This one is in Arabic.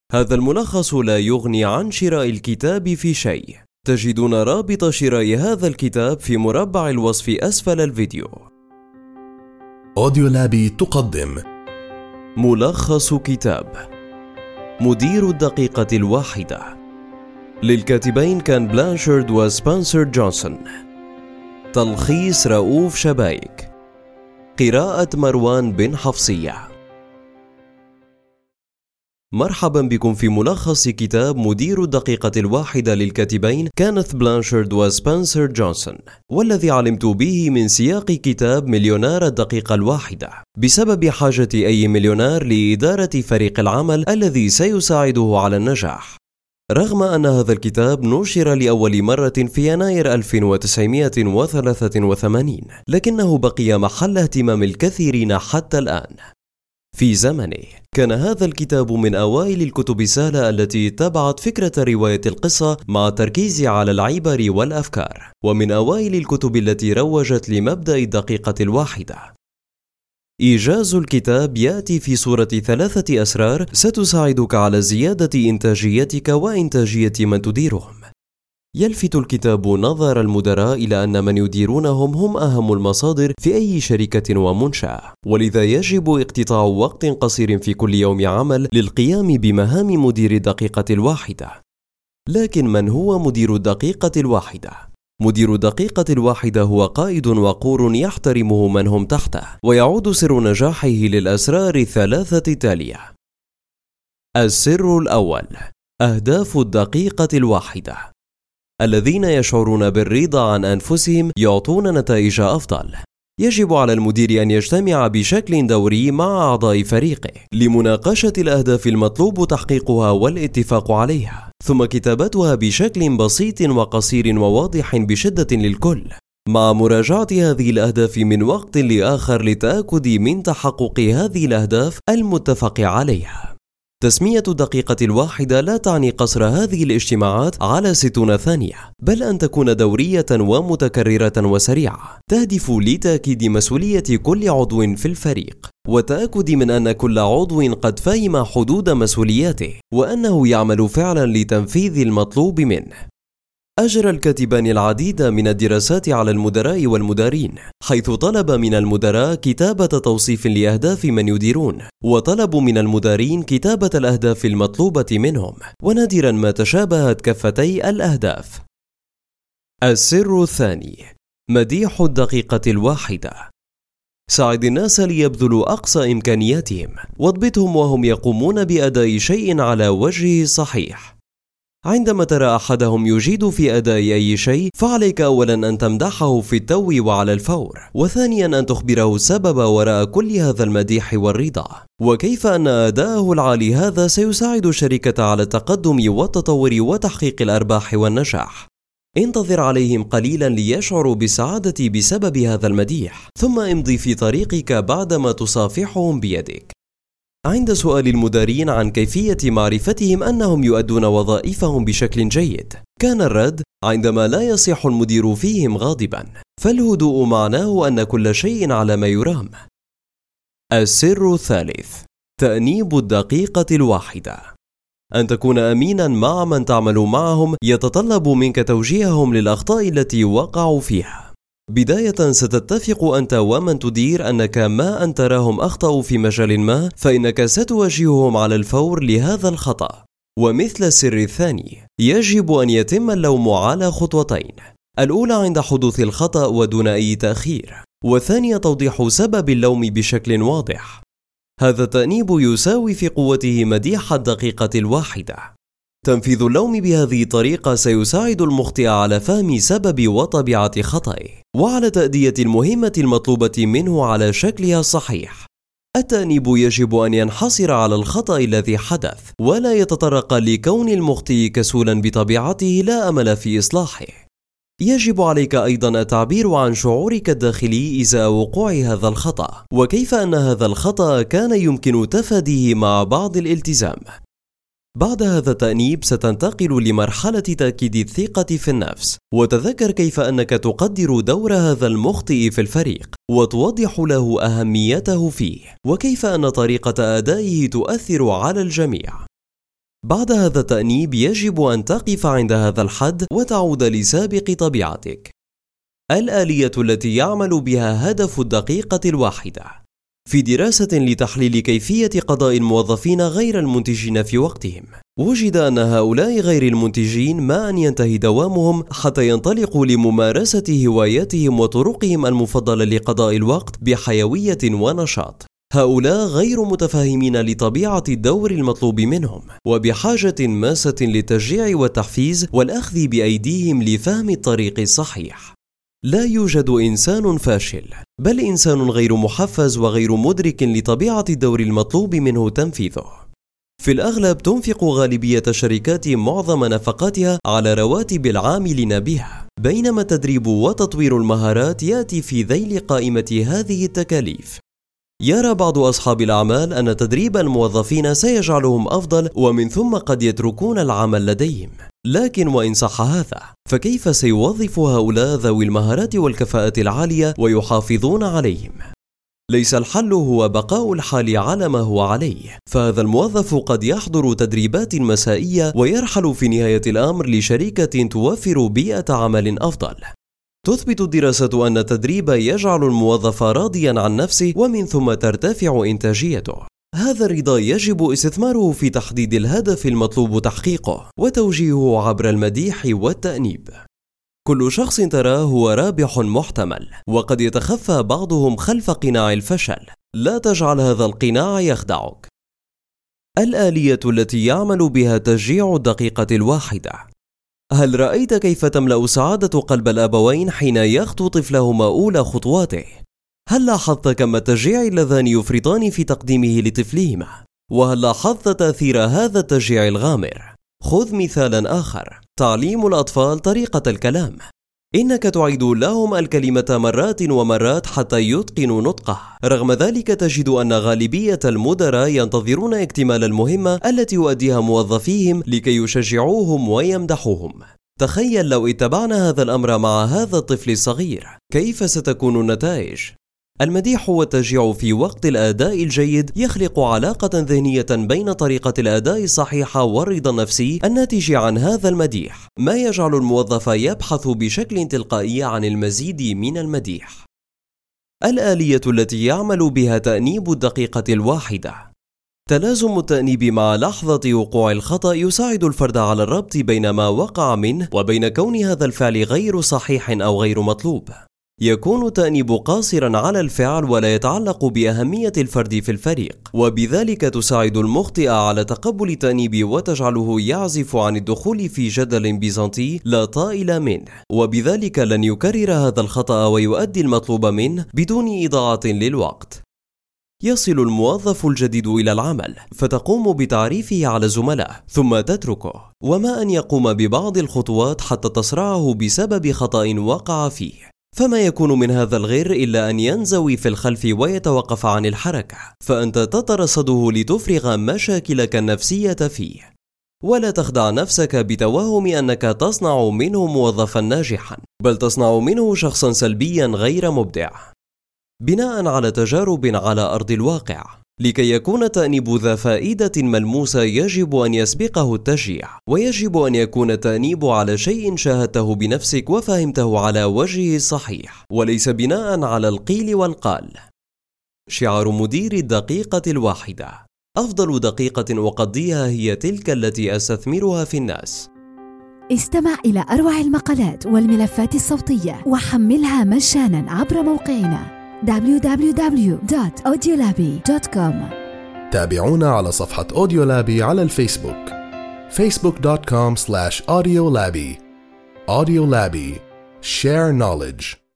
هذا الملخص لا يغني عن شراء الكتاب في شيء. تجدون رابط شراء هذا الكتاب في مربع الوصف أسفل الفيديو. أوديو لابي تقدم ملخص كتاب مدير الدقيقة الواحدة للكاتبين كان بلانشارد وسبنسر جونسون. تلخيص رؤوف شبايك. قراءة مروان بن حفصية. مرحبا بكم في ملخص كتاب مدير الدقيقة الواحدة للكاتبين كانث بلانشارد وسبنسر جونسون، والذي علمت به من سياق كتاب مليونير الدقيقة الواحدة بسبب حاجة أي مليونير لإدارة فريق العمل الذي سيساعده على النجاح. رغم أن هذا الكتاب نشر لأول مرة في يناير 1983، لكنه بقي محل اهتمام الكثيرين حتى الآن. في زمنه كان هذا الكتاب من أوائل الكتب السهلة التي اتبعت فكرة رواية القصة مع التركيز على العبر والأفكار، ومن أوائل الكتب التي روجت لمبدأ الدقيقة الواحدة. إيجاز الكتاب يأتي في صورة 3 أسرار ستساعدك على زيادة إنتاجيتك وإنتاجية من تديرهم. يلفت الكتاب نظر المدراء إلى أن من يديرونهم هم أهم المصادر في أي شركة ومنشأة، ولذا يجب اقتطاع وقت قصير في كل يوم عمل للقيام بمهام مدير الدقيقة الواحدة. لكن من هو مدير الدقيقة الواحدة؟ مدير الدقيقة الواحدة هو قائد وقور يحترمه من هم تحته، ويعود سر نجاحه للأسرار 3 التالية. السر الأول: أهداف الدقيقة الواحدة. الذين يشعرون بالرضا عن أنفسهم يعطون نتائج أفضل. يجب على المدير أن يجتمع بشكل دوري مع أعضاء فريقه لمناقشة الأهداف المطلوب تحقيقها والاتفاق عليها، ثم كتابتها بشكل بسيط وقصير وواضح بشدة للكل، مع مراجعة هذه الأهداف من وقت لآخر للتأكد من تحقق هذه الأهداف المتفق عليها. تسمية الدقيقة الواحدة لا تعني قصر هذه الاجتماعات على 60 ثانية، بل أن تكون دورية ومتكررة وسريعة، تهدف لتأكيد مسؤولية كل عضو في الفريق، وتأكد من أن كل عضو قد فهم حدود مسؤولياته، وأنه يعمل فعلا لتنفيذ المطلوب منه. أجرى الكاتبان العديد من الدراسات على المدراء والمدارين، حيث طلب من المدراء كتابة توصيف لأهداف من يديرون، وطلبوا من المدارين كتابة الأهداف المطلوبة منهم، ونادرا ما تشابهت كفتي الأهداف. السر الثاني: مديح الدقيقة الواحدة. ساعد الناس ليبذلوا أقصى إمكانياتهم، واضبطهم وهم يقومون بأداء شيء على وجهه الصحيح. عندما ترى أحدهم يجيد في أداء أي شيء، فعليك أولا أن تمدحه في التو وعلى الفور، وثانيا أن تخبره السبب وراء كل هذا المديح والرضا، وكيف أن أداءه العالي هذا سيساعد الشركة على التقدم والتطور وتحقيق الأرباح والنجاح. انتظر عليهم قليلا ليشعروا بالسعادة بسبب هذا المديح، ثم امضي في طريقك بعدما تصافحهم بيدك. عند سؤال المديرين عن كيفية معرفتهم أنهم يؤدون وظائفهم بشكل جيد، كان الرد: عندما لا يصيح المدير فيهم غاضبا، فالهدوء معناه أن كل شيء على ما يرام. السر الثالث: تأنيب الدقيقة الواحدة. أن تكون أمينا مع من تعمل معهم يتطلب منك توجيههم للأخطاء التي وقعوا فيها. بداية ستتفق أنت ومن تدير أنك ما أن تراهم أخطأوا في مجال ما، فإنك ستواجههم على الفور لهذا الخطأ. ومثل السر الثاني، يجب أن يتم اللوم على خطوتين: الأولى عند حدوث الخطأ ودون أي تأخير، والثانية توضيح سبب اللوم بشكل واضح. هذا التأنيب يساوي في قوته مديح الدقيقة الواحدة. تنفيذ اللوم بهذه الطريقة سيساعد المخطئ على فهم سبب وطبيعة خطئه، وعلى تأدية المهمة المطلوبة منه على شكلها الصحيح. التأنيب يجب أن ينحصر على الخطأ الذي حدث، ولا يتطرق لكون المخطئ كسولا بطبيعته لا أمل في إصلاحه. يجب عليك أيضا التعبير عن شعورك الداخلي إزاء وقوع هذا الخطأ، وكيف أن هذا الخطأ كان يمكن تفاديه مع بعض الالتزام. بعد هذا التأنيب ستنتقل لمرحلة تأكيد الثقة في النفس، وتذكر كيف أنك تقدر دور هذا المخطئ في الفريق، وتوضح له أهميته فيه، وكيف أن طريقة أدائه تؤثر على الجميع. بعد هذا التأنيب يجب أن تقف عند هذا الحد وتعود لسابق طبيعتك. الآلية التي يعمل بها هدف الدقيقة الواحدة. في دراسة لتحليل كيفية قضاء الموظفين غير المنتجين في وقتهم، وجد أن هؤلاء غير المنتجين ما أن ينتهي دوامهم حتى ينطلقوا لممارسة هواياتهم وطرقهم المفضلة لقضاء الوقت بحيوية ونشاط. هؤلاء غير متفاهمين لطبيعة الدور المطلوب منهم، وبحاجة ماسة للتشجيع والتحفيز والأخذ بأيديهم لفهم الطريق الصحيح. لا يوجد إنسان فاشل، بل إنسان غير محفز وغير مدرك لطبيعة الدور المطلوب منه تنفيذه. في الأغلب تنفق غالبية الشركات معظم نفقاتها على رواتب العاملين بها، بينما التدريب وتطوير المهارات يأتي في ذيل قائمة هذه التكاليف. يرى بعض أصحاب الأعمال أن تدريب الموظفين سيجعلهم أفضل، ومن ثم قد يتركون العمل لديهم. لكن وإن صح هذا، فكيف سيوظف هؤلاء ذوي المهارات والكفاءة العالية ويحافظون عليهم؟ ليس الحل هو بقاء الحال على ما هو عليه، فهذا الموظف قد يحضر تدريبات مسائية ويرحل في نهاية الأمر لشركة توفر بيئة عمل أفضل. تثبت الدراسة أن التدريب يجعل الموظف راضيا عن نفسه، ومن ثم ترتفع إنتاجيته. هذا الرضا يجب استثماره في تحديد الهدف المطلوب تحقيقه وتوجيهه عبر المديح والتأنيب. كل شخص تراه هو رابح محتمل، وقد يتخفى بعضهم خلف قناع الفشل. لا تجعل هذا القناع يخدعك. الآلية التي يعمل بها تشجيع الدقيقة الواحدة. هل رأيت كيف تملأ سعادة قلب الأبوين حين يخطو طفلهما أولى خطواته؟ هل لاحظت كم التشجيع اللذان يفرطان في تقديمه لطفلهما؟ وهل لاحظت تأثير هذا التشجيع الغامر؟ خذ مثالا آخر: تعليم الأطفال طريقة الكلام. إنك تعيد لهم الكلمة مرات ومرات حتى يتقنوا نطقه. رغم ذلك تجد أن غالبية المدراء ينتظرون اكتمال المهمة التي يؤديها موظفيهم لكي يشجعوهم ويمدحوهم. تخيل لو اتبعنا هذا الأمر مع هذا الطفل الصغير، كيف ستكون النتائج؟ المديح والتشجيع في وقت الأداء الجيد يخلق علاقة ذهنية بين طريقة الأداء الصحيحة والرضا النفسي الناتج عن هذا المديح، ما يجعل الموظف يبحث بشكل تلقائي عن المزيد من المديح. الآلية التي يعمل بها تأنيب الدقيقة الواحدة. تلازم التأنيب مع لحظة وقوع الخطأ يساعد الفرد على الربط بين ما وقع منه وبين كون هذا الفعل غير صحيح أو غير مطلوب. يكون التأنيب قاصرا على الفعل ولا يتعلق بأهمية الفرد في الفريق، وبذلك تساعد المخطئ على تقبل التأنيب وتجعله يعزف عن الدخول في جدل بيزنطي لا طائل منه، وبذلك لن يكرر هذا الخطأ ويؤدي المطلوب منه بدون إضاعة للوقت. يصل الموظف الجديد إلى العمل، فتقوم بتعريفه على الزملاء ثم تتركه، وما أن يقوم ببعض الخطوات حتى تصرعه بسبب خطأ وقع فيه. فما يكون من هذا الغير إلا أن ينزوي في الخلف ويتوقف عن الحركة، فأنت تترصده لتفرغ مشاكلك النفسية فيه. ولا تخدع نفسك بتوهم أنك تصنع منه موظفا ناجحا، بل تصنع منه شخصا سلبيا غير مبدع. بناء على تجارب على أرض الواقع، لكي يكون التأنيب ذا فائدة ملموسة يجب أن يسبقه التشجيع، ويجب أن يكون التأنيب على شيء شاهدته بنفسك وفهمته على وجهه الصحيح، وليس بناء على القيل والقال. شعار مدير الدقيقة الواحدة: أفضل دقيقة أقضيها هي تلك التي أستثمرها في الناس. استمع إلى أروع المقالات والملفات الصوتية وحملها مجانا عبر موقعنا www.audiolabi.com. تابعونا على صفحة أوديولابي على الفيسبوك facebook.com/audiolabi. Audiolabi. Share knowledge.